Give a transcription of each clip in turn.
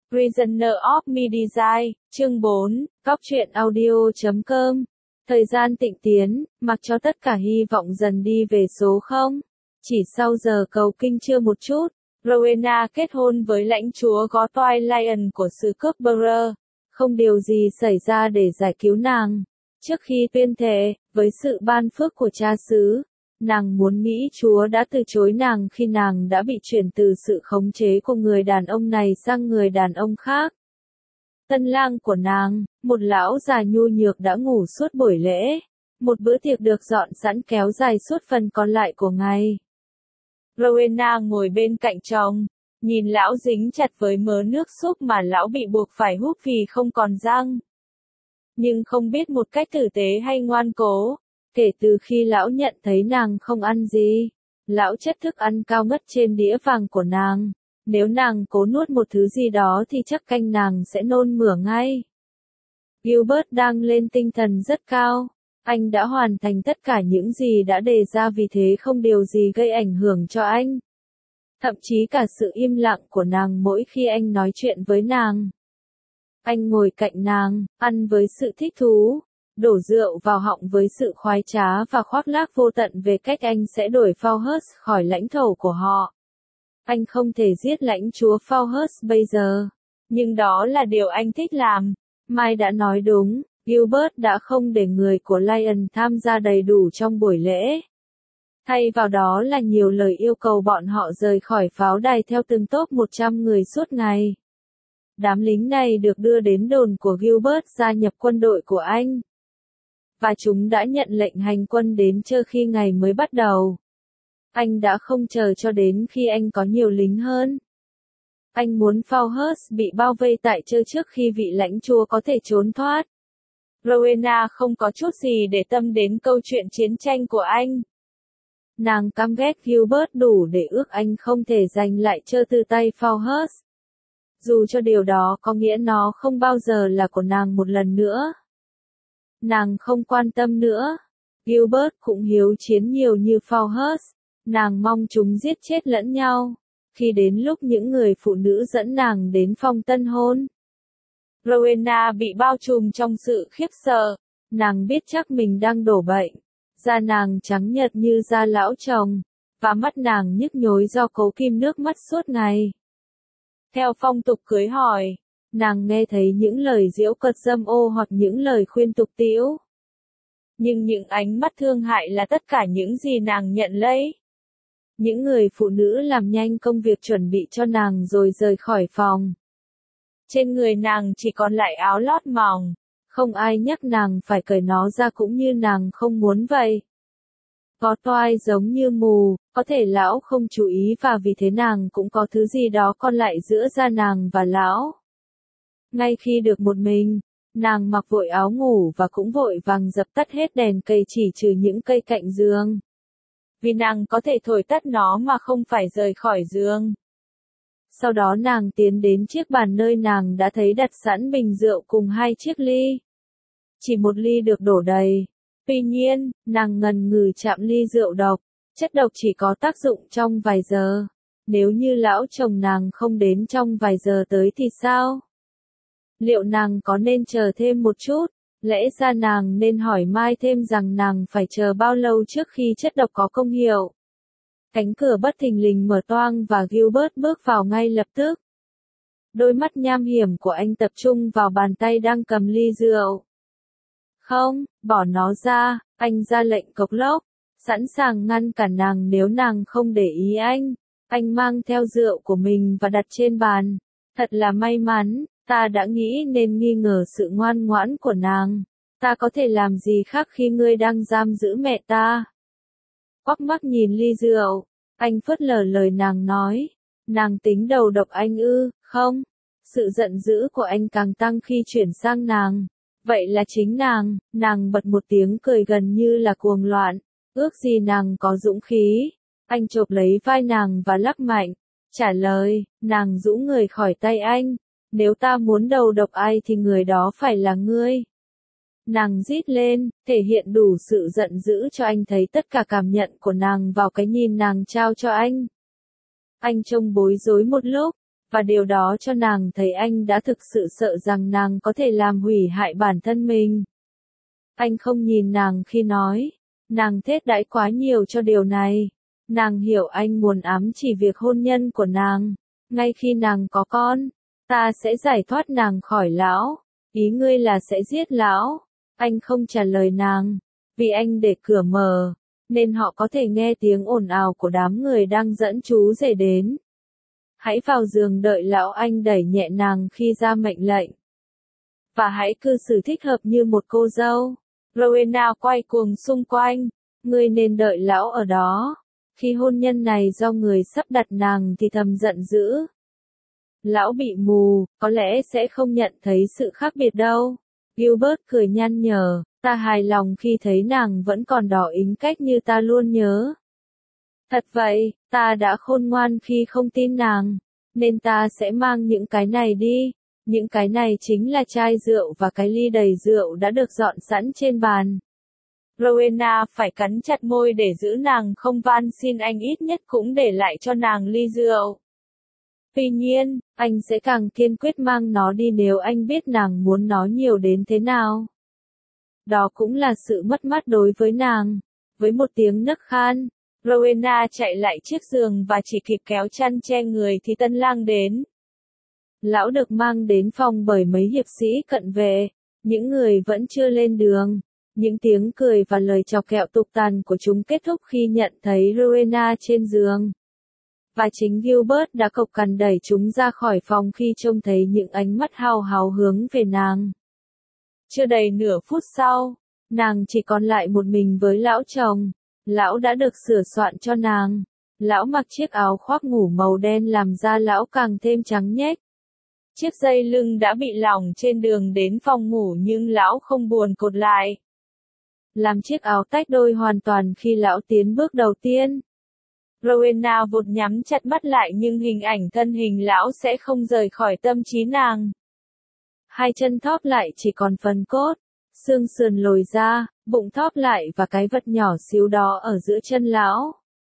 Prisoner of Midnight, chương 4, Cóc truyện audio.com. Thời gian tịnh tiến, mặc cho tất cả hy vọng dần đi về số 0. Chỉ sau giờ cầu kinh chưa một chút, Rowena kết hôn với lãnh chúa Gottfried Lion của xứ Cuthbert. Không điều gì xảy ra để giải cứu nàng. Trước khi tuyên thệ, với sự ban phước của cha xứ, nàng muốn nghĩ Chúa đã từ chối nàng khi nàng đã bị chuyển từ sự khống chế của người đàn ông này sang người đàn ông khác. Tân lang của nàng, một lão già nhu nhược đã ngủ suốt buổi lễ. Một bữa tiệc được dọn sẵn kéo dài suốt phần còn lại của ngày. Rowena ngồi bên cạnh chồng, nhìn lão dính chặt với mớ nước súp mà lão bị buộc phải húp vì không còn răng. Nhưng không biết một cách tử tế hay ngoan cố, kể từ khi lão nhận thấy nàng không ăn gì, lão chất thức ăn cao ngất trên đĩa vàng của nàng. Nếu nàng cố nuốt một thứ gì đó thì chắc canh nàng sẽ nôn mửa ngay. Gilbert đang lên tinh thần rất cao. Anh đã hoàn thành tất cả những gì đã đề ra, vì thế không điều gì gây ảnh hưởng cho anh. Thậm chí cả sự im lặng của nàng mỗi khi anh nói chuyện với nàng. Anh ngồi cạnh nàng, ăn với sự thích thú, đổ rượu vào họng với sự khoái trá và khoác lác vô tận về cách anh sẽ đuổi Fauhurst khỏi lãnh thổ của họ. Anh không thể giết lãnh chúa Fauhurst bây giờ, nhưng đó là điều anh thích làm. Mai đã nói đúng, Gilbert đã không để người của Lion tham gia đầy đủ trong buổi lễ. Thay vào đó là nhiều lời yêu cầu bọn họ rời khỏi pháo đài theo từng top 100 người suốt ngày. Đám lính này được đưa đến đồn của Gilbert gia nhập quân đội của anh. Và chúng đã nhận lệnh hành quân đến trưa khi ngày mới bắt đầu. Anh đã không chờ cho đến khi anh có nhiều lính hơn. Anh muốn Fauhurst bị bao vây tại trưa trước khi vị lãnh chúa có thể trốn thoát. Rowena không có chút gì để tâm đến câu chuyện chiến tranh của anh. Nàng căm ghét Gilbert đủ để ước anh không thể giành lại trưa từ tay Fauhurst. Dù cho điều đó có nghĩa nó không bao giờ là của nàng một lần nữa. Nàng không quan tâm nữa. Gilbert cũng hiếu chiến nhiều như Fauhurst. Nàng mong chúng giết chết lẫn nhau. Khi đến lúc những người phụ nữ dẫn nàng đến phòng tân hôn, Rowena bị bao trùm trong sự khiếp sợ. Nàng biết chắc mình đang đổ bệnh. Da nàng trắng nhợt như da lão chồng, và mắt nàng nhức nhối do cố kim nước mắt suốt ngày. Theo phong tục cưới hỏi, nàng nghe thấy những lời giễu cợt dâm ô hoặc những lời khuyên tục tĩu. Nhưng những ánh mắt thương hại là tất cả những gì nàng nhận lấy. Những người phụ nữ làm nhanh công việc chuẩn bị cho nàng rồi rời khỏi phòng. Trên người nàng chỉ còn lại áo lót mỏng. Không ai nhắc nàng phải cởi nó ra cũng như nàng không muốn vậy. Gottfried giống như mù, có thể lão không chú ý và vì thế nàng cũng có thứ gì đó còn lại giữa da nàng và lão. Ngay khi được một mình, nàng mặc vội áo ngủ và cũng vội vàng dập tắt hết đèn cây chỉ trừ những cây cạnh giường. Vì nàng có thể thổi tắt nó mà không phải rời khỏi giường. Sau đó nàng tiến đến chiếc bàn nơi nàng đã thấy đặt sẵn bình rượu cùng 2 chiếc ly. Chỉ một ly được đổ đầy. Tuy nhiên, nàng ngần ngừ chạm ly rượu độc. Chất độc chỉ có tác dụng trong vài giờ. Nếu như lão chồng nàng không đến trong vài giờ tới thì sao? Liệu nàng có nên chờ thêm một chút? Lẽ ra nàng nên hỏi Mai thêm rằng nàng phải chờ bao lâu trước khi chất độc có công hiệu. Cánh cửa bất thình lình mở toang và Gilbert bước vào ngay lập tức. Đôi mắt nham hiểm của anh tập trung vào bàn tay đang cầm ly rượu. Không, bỏ nó ra, anh ra lệnh cộc lốc, sẵn sàng ngăn cản nàng nếu nàng không để ý anh. Anh mang theo rượu của mình và đặt trên bàn. Thật là may mắn, ta đã nghĩ nên nghi ngờ sự ngoan ngoãn của nàng. Ta có thể làm gì khác khi ngươi đang giam giữ mẹ ta? Quắc mắt nhìn ly rượu, anh phớt lờ lời nàng nói. Nàng tính đầu độc anh ư? Không. Sự giận dữ của anh càng tăng khi chuyển sang nàng. Vậy là chính nàng bật một tiếng cười gần như là cuồng loạn. Ước gì nàng có dũng khí. Anh chộp lấy vai nàng và lắc mạnh. Trả lời, nàng rũ người khỏi tay anh. Nếu ta muốn đầu độc ai thì người đó phải là ngươi. Nàng rít lên, thể hiện đủ sự giận dữ cho anh thấy tất cả cảm nhận của nàng vào cái nhìn nàng trao cho anh. Anh trông bối rối một lúc, Và điều đó cho nàng thấy anh đã thực sự sợ rằng nàng có thể làm hủy hại bản thân mình. Anh không nhìn nàng khi nói, nàng thết đãi quá nhiều cho điều này. Nàng hiểu anh muốn ám chỉ việc hôn nhân của nàng. Ngay khi nàng có con, ta sẽ giải thoát nàng khỏi lão. Ý ngươi là sẽ giết lão. Anh không trả lời nàng, vì anh để cửa mở, nên họ có thể nghe tiếng ồn ào của đám người đang dẫn chú rể đến. Hãy vào giường đợi lão, anh đẩy nhẹ nàng khi ra mệnh lệnh. Và hãy cư xử thích hợp như một cô dâu. Rowena quay cuồng xung quanh. Ngươi nên đợi lão ở đó. Khi hôn nhân này do người sắp đặt nàng thì thầm giận dữ. Lão bị mù, có lẽ sẽ không nhận thấy sự khác biệt đâu. Gilbert cười nhăn nhở, ta hài lòng khi thấy nàng vẫn còn đỏ ính cách như ta luôn nhớ. Thật vậy, ta đã khôn ngoan khi không tin nàng, nên ta sẽ mang những cái này đi. Những cái này chính là chai rượu và cái ly đầy rượu đã được dọn sẵn trên bàn. Rowena phải cắn chặt môi để giữ nàng không van xin anh ít nhất cũng để lại cho nàng ly rượu. Tuy nhiên, anh sẽ càng kiên quyết mang nó đi nếu anh biết nàng muốn nó nhiều đến thế nào. Đó cũng là sự mất mát đối với nàng. Với một tiếng nấc khan, Rowena chạy lại chiếc giường và chỉ kịp kéo chăn che người thì tân lang đến. Lão được mang đến phòng bởi mấy hiệp sĩ cận vệ. Những người vẫn chưa lên đường. Những tiếng cười và lời chọc kẹo tục tằn của chúng kết thúc khi nhận thấy Rowena trên giường. Và chính Gilbert đã cộc cằn đẩy chúng ra khỏi phòng khi trông thấy những ánh mắt hào hào hướng về nàng. Chưa đầy nửa phút sau, nàng chỉ còn lại một mình với lão chồng. Lão đã được sửa soạn cho nàng. Lão mặc chiếc áo khoác ngủ màu đen làm da lão càng thêm trắng nhếch. Chiếc dây lưng đã bị lỏng trên đường đến phòng ngủ nhưng lão không buồn cột lại. Làm chiếc áo tách đôi hoàn toàn khi lão tiến bước đầu tiên. Rowena vụt nhắm chặt mắt lại nhưng hình ảnh thân hình lão sẽ không rời khỏi tâm trí nàng. Hai chân thóp lại chỉ còn phần cốt, xương sườn lồi ra, bụng thóp lại và cái vật nhỏ xíu đó ở giữa chân lão.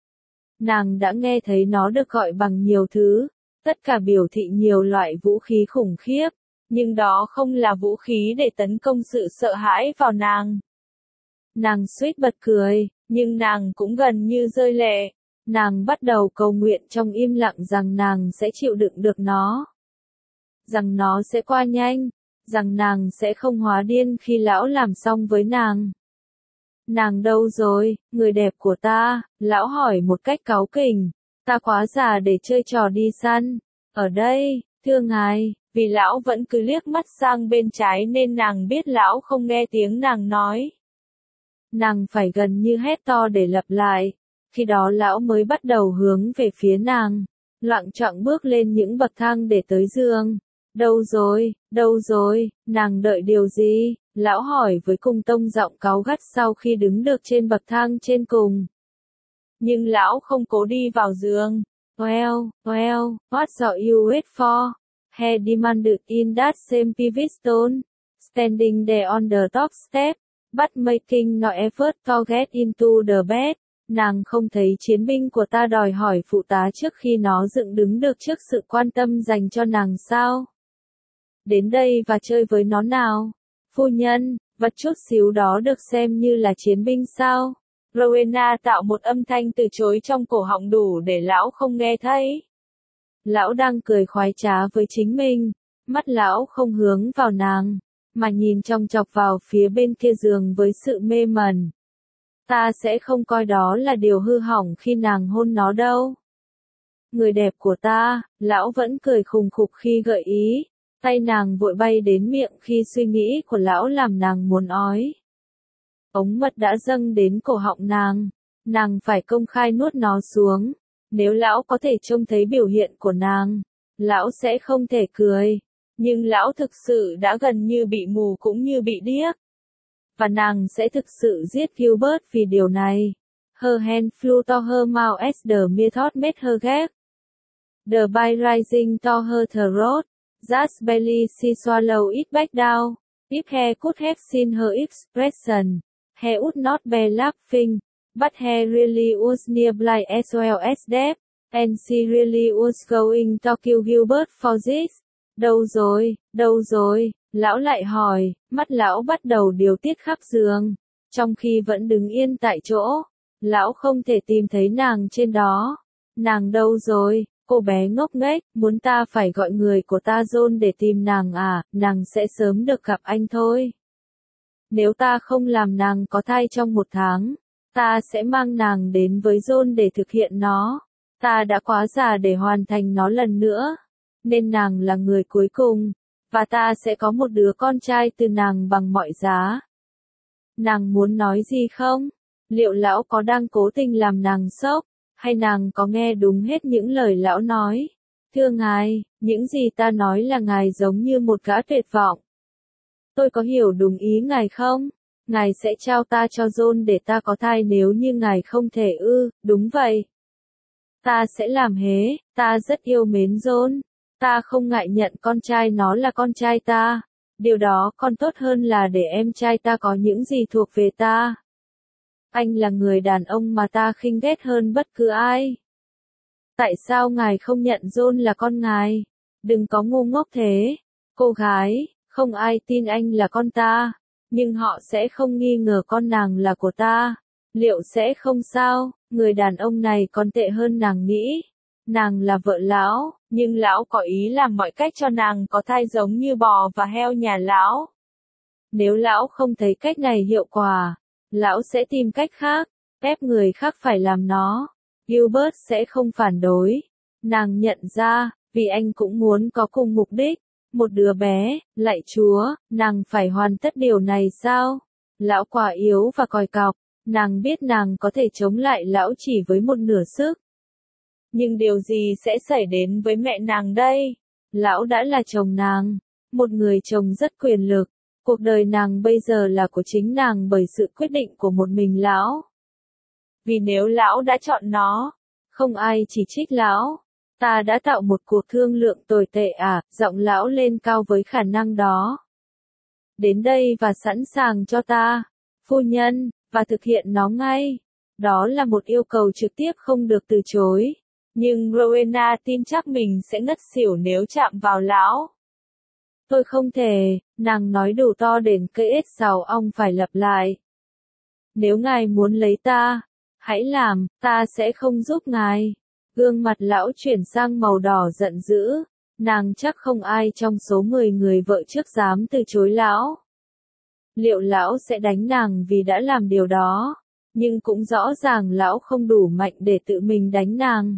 Nàng đã nghe thấy nó được gọi bằng nhiều thứ, tất cả biểu thị nhiều loại vũ khí khủng khiếp, nhưng đó không là vũ khí để tấn công sự sợ hãi vào nàng. Nàng suýt bật cười, nhưng nàng cũng gần như rơi lệ. Nàng bắt đầu cầu nguyện trong im lặng rằng nàng sẽ chịu đựng được nó. Rằng nó sẽ qua nhanh. Rằng nàng sẽ không hóa điên khi lão làm xong với nàng. Nàng đâu rồi, người đẹp của ta? Lão hỏi một cách cáu kỉnh. Ta quá già để chơi trò đi săn. Ở đây, thưa ngài, vì lão vẫn cứ liếc mắt sang bên trái nên nàng biết lão không nghe tiếng nàng nói. Nàng phải gần như hét to để lặp lại. Khi đó lão mới bắt đầu hướng về phía nàng, loạng choạng bước lên những bậc thang để tới giường. Đâu rồi, nàng đợi điều gì? Lão hỏi với cùng tông giọng cáu gắt sau khi đứng được trên bậc thang trên cùng. Nhưng lão không cố đi vào giường. Well, what are you wait for? He demanded in that same pivot tone, standing there on the top step, but making no effort to get into the bed. Nàng không thấy chiến binh của ta đòi hỏi phụ tá trước khi nó dựng đứng được trước sự quan tâm dành cho nàng sao? Đến đây và chơi với nó nào. Phu nhân, vật chút xíu đó được xem như là chiến binh sao? Rowena tạo một âm thanh từ chối trong cổ họng đủ để lão không nghe thấy. Lão đang cười khoái trá với chính mình, mắt lão không hướng vào nàng, mà nhìn chòng chọc vào phía bên kia giường với sự mê mẩn. Ta sẽ không coi đó là điều hư hỏng khi nàng hôn nó đâu. Người đẹp của ta, lão vẫn cười khùng khục khi gợi ý, tay nàng vội bay đến miệng khi suy nghĩ của lão làm nàng muốn ói. Ống mật đã dâng đến cổ họng nàng phải công khai nuốt nó xuống. Nếu lão có thể trông thấy biểu hiện của nàng, lão sẽ không thể cười. Nhưng lão thực sự đã gần như bị mù cũng như bị điếc. Và nàng sẽ thực sự giết Gilbert vì điều này. Her hand flew to her mouth as the method made her gag. The by rising to her throat, that belly she swallowed it back down. If he could have seen her expression, he would not be laughing, but he really was nearly as well as deaf. And she really was going to kill Gilbert for this. Đâu rồi, lão lại hỏi, mắt lão bắt đầu điều tiết khắp giường, trong khi vẫn đứng yên tại chỗ. Lão không thể tìm thấy nàng trên đó. Nàng đâu rồi? Cô bé ngốc nghếch, muốn ta phải gọi người của ta John để tìm nàng à, nàng sẽ sớm được gặp anh thôi. Nếu ta không làm nàng có thai trong 1 tháng, ta sẽ mang nàng đến với John để thực hiện nó. Ta đã quá già để hoàn thành nó lần nữa, nên nàng là người cuối cùng, và ta sẽ có một đứa con trai từ nàng bằng mọi giá. Nàng muốn nói gì không? Liệu lão có đang cố tình làm nàng sốc, hay nàng có nghe đúng hết những lời lão nói? Thưa ngài, những gì ta nói là ngài giống như một gã tuyệt vọng. Tôi có hiểu đúng ý ngài không? Ngài sẽ trao ta cho John để ta có thai nếu như ngài không thể ư? Đúng vậy. Ta sẽ làm hế, ta rất yêu mến John. Ta không ngại nhận con trai nó là con trai ta. Điều đó còn tốt hơn là để em trai ta có những gì thuộc về ta. Anh là người đàn ông mà ta khinh ghét hơn bất cứ ai. Tại sao ngài không nhận John là con ngài? Đừng có ngu ngốc thế. Cô gái, không ai tin anh là con ta, nhưng họ sẽ không nghi ngờ con nàng là của ta. Liệu sẽ không sao? Người đàn ông này còn tệ hơn nàng nghĩ. Nàng là vợ lão, nhưng lão có ý làm mọi cách cho nàng có thai giống như bò và heo nhà lão. Nếu lão không thấy cách này hiệu quả, lão sẽ tìm cách khác, ép người khác phải làm nó. Gilbert sẽ không phản đối. Nàng nhận ra, vì anh cũng muốn có cùng mục đích. Một đứa bé, lạy Chúa, nàng phải hoàn tất điều này sao? Lão quá yếu và còi cọc, nàng biết nàng có thể chống lại lão chỉ với một nửa sức. Nhưng điều gì sẽ xảy đến với mẹ nàng đây? Lão đã là chồng nàng, một người chồng rất quyền lực. Cuộc đời nàng bây giờ là của chính nàng bởi sự quyết định của một mình lão. Vì nếu lão đã chọn nó, không ai chỉ trích lão. Ta đã tạo một cuộc thương lượng tồi tệ à? Giọng lão lên cao với khả năng đó. Đến đây và sẵn sàng cho ta, phu nhân, và thực hiện nó ngay. Đó là một yêu cầu trực tiếp không được từ chối. Nhưng Rowena tin chắc mình sẽ ngất xỉu nếu chạm vào lão. Tôi không thể, nàng nói đủ to đến cây S6 ông phải lặp lại. Nếu ngài muốn lấy ta, hãy làm, ta sẽ không giúp ngài. Gương mặt lão chuyển sang màu đỏ giận dữ. Nàng chắc không ai trong số 10 người vợ trước dám từ chối lão. Liệu lão sẽ đánh nàng vì đã làm điều đó? Nhưng cũng rõ ràng lão không đủ mạnh để tự mình đánh nàng.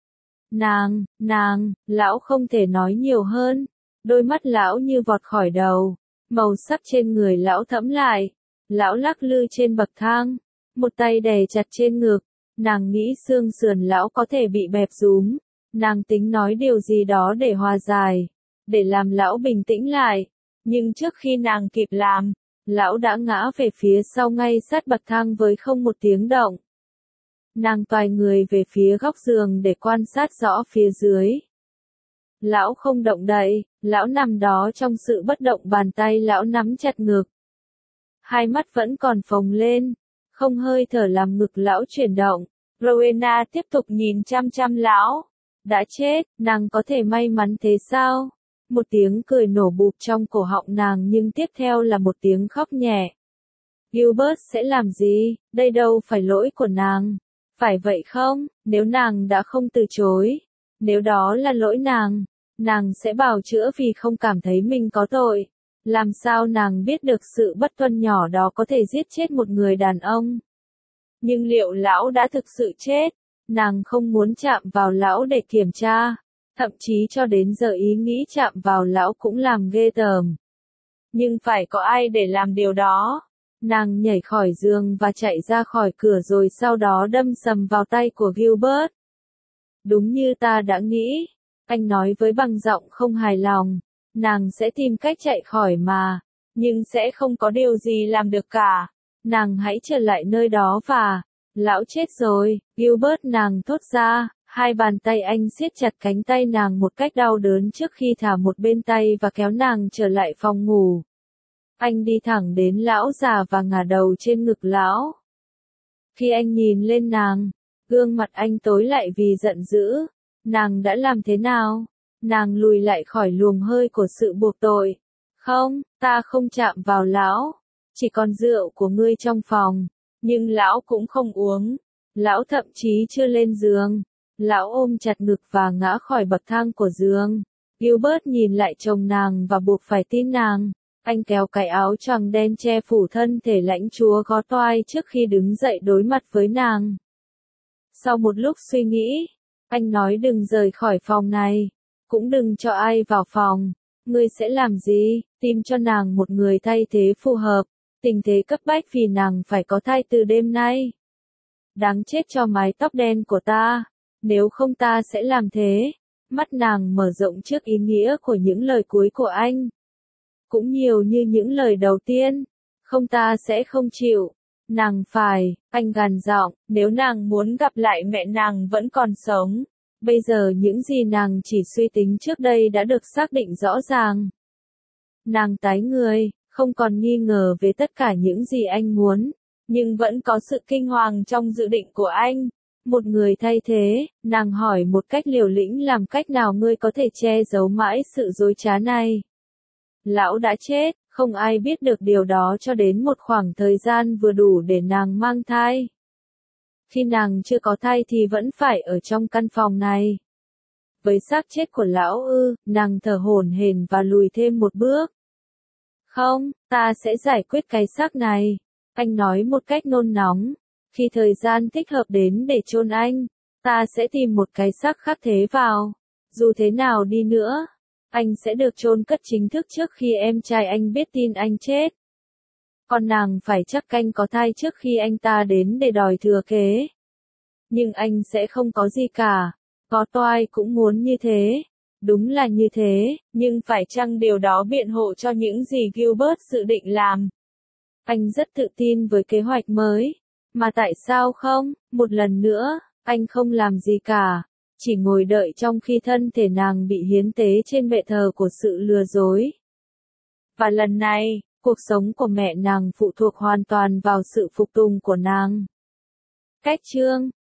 Lão không thể nói nhiều hơn. Đôi mắt lão như vọt khỏi đầu. Màu sắc trên người lão thẫm lại. Lão lắc lư trên bậc thang. Một tay đè chặt trên ngực. Nàng nghĩ xương sườn lão có thể bị bẹp rúm. Nàng tính nói điều gì đó để hòa giải, để làm lão bình tĩnh lại. Nhưng trước khi nàng kịp làm, lão đã ngã về phía sau ngay sát bậc thang với không một tiếng động. Nàng toài người về phía góc giường để quan sát rõ phía dưới. Lão không động đậy, lão nằm đó trong sự bất động, bàn tay lão nắm chặt ngực. Hai mắt vẫn còn phồng lên, không hơi thở làm ngực lão chuyển động. Rowena tiếp tục nhìn chăm chăm lão. Đã chết, nàng có thể may mắn thế sao? Một tiếng cười nổ bụp trong cổ họng nàng, nhưng tiếp theo là một tiếng khóc nhẹ. Gilbert sẽ làm gì? Đây đâu phải lỗi của nàng. Phải vậy không? Nếu nàng đã không từ chối, nếu đó là lỗi nàng sẽ bào chữa vì không cảm thấy mình có tội. Làm sao nàng biết được sự bất tuân nhỏ đó có thể giết chết một người đàn ông? Nhưng liệu lão đã thực sự chết? Nàng không muốn chạm vào lão để kiểm tra. Thậm chí cho đến giờ ý nghĩ chạm vào lão cũng làm ghê tởm. Nhưng phải có ai để làm điều đó. Nàng nhảy khỏi giường và chạy ra khỏi cửa, rồi sau đó đâm sầm vào tay của Gilbert. Đúng như ta đã nghĩ, anh nói với bằng giọng không hài lòng. Nàng sẽ tìm cách chạy khỏi mà, nhưng sẽ không có điều gì làm được cả. Nàng hãy trở lại nơi đó và... Lão chết rồi, Gilbert, nàng thốt ra. Hai bàn tay anh siết chặt cánh tay nàng một cách đau đớn trước khi thả một bên tay và kéo nàng trở lại phòng ngủ. Anh đi thẳng đến lão già và ngả đầu trên ngực lão. Khi anh nhìn lên nàng, Gương mặt anh tối lại vì giận dữ. Nàng đã làm thế nào? Nàng lùi lại khỏi luồng hơi của sự buộc tội. Không, ta không chạm vào lão. Chỉ còn rượu của ngươi trong phòng. Nhưng lão cũng không uống. Lão thậm chí chưa lên giường. Lão ôm chặt ngực và ngã khỏi bậc thang của giường. Gilbert nhìn lại chồng nàng và buộc phải tin nàng. Anh kéo cái áo choàng đen che phủ thân thể lãnh chúa có toai trước khi đứng dậy đối mặt với nàng. Sau một lúc suy nghĩ, anh nói đừng rời khỏi phòng này. Cũng đừng cho ai vào phòng. Ngươi sẽ làm gì? Tìm cho nàng một người thay thế phù hợp. Tình thế cấp bách vì nàng phải có thai từ đêm nay. Đáng chết cho mái tóc đen của ta. Nếu không ta sẽ làm thế. Mắt nàng mở rộng trước ý nghĩa của những lời cuối của anh. Cũng nhiều như những lời đầu tiên. Không, ta sẽ không chịu. Nàng phải, anh gằn giọng, nếu nàng muốn gặp lại mẹ nàng vẫn còn sống. Bây giờ những gì nàng chỉ suy tính trước đây đã được xác định rõ ràng. Nàng tái người, không còn nghi ngờ về tất cả những gì anh muốn, nhưng vẫn có sự kinh hoàng trong dự định của anh. Một người thay thế, nàng hỏi một cách liều lĩnh, làm cách nào ngươi có thể che giấu mãi sự dối trá này? Lão đã chết, không ai biết được điều đó cho đến một khoảng thời gian vừa đủ để nàng mang thai. Khi nàng chưa có thai thì vẫn phải ở trong căn phòng này. Với xác chết của lão ư, nàng thở hổn hển và lùi thêm một bước. Không, ta sẽ giải quyết cái xác này. Anh nói một cách nôn nóng. Khi thời gian thích hợp đến để chôn anh, ta sẽ tìm một cái xác khác thế vào. Dù thế nào đi nữa, anh sẽ được chôn cất chính thức trước khi em trai anh biết tin anh chết. Còn nàng phải chắc canh có thai trước khi anh ta đến để đòi thừa kế. Nhưng anh sẽ không có gì cả. Có toai cũng muốn như thế. Đúng là như thế, nhưng phải chăng điều đó biện hộ cho những gì Gilbert dự định làm? Anh rất tự tin với kế hoạch mới. Mà tại sao không? Một lần nữa, anh không làm gì cả. Chỉ ngồi đợi trong khi thân thể nàng bị hiến tế trên bệ thờ của sự lừa dối. Và lần này, cuộc sống của mẹ nàng phụ thuộc hoàn toàn vào sự phục tùng của nàng. Cách chương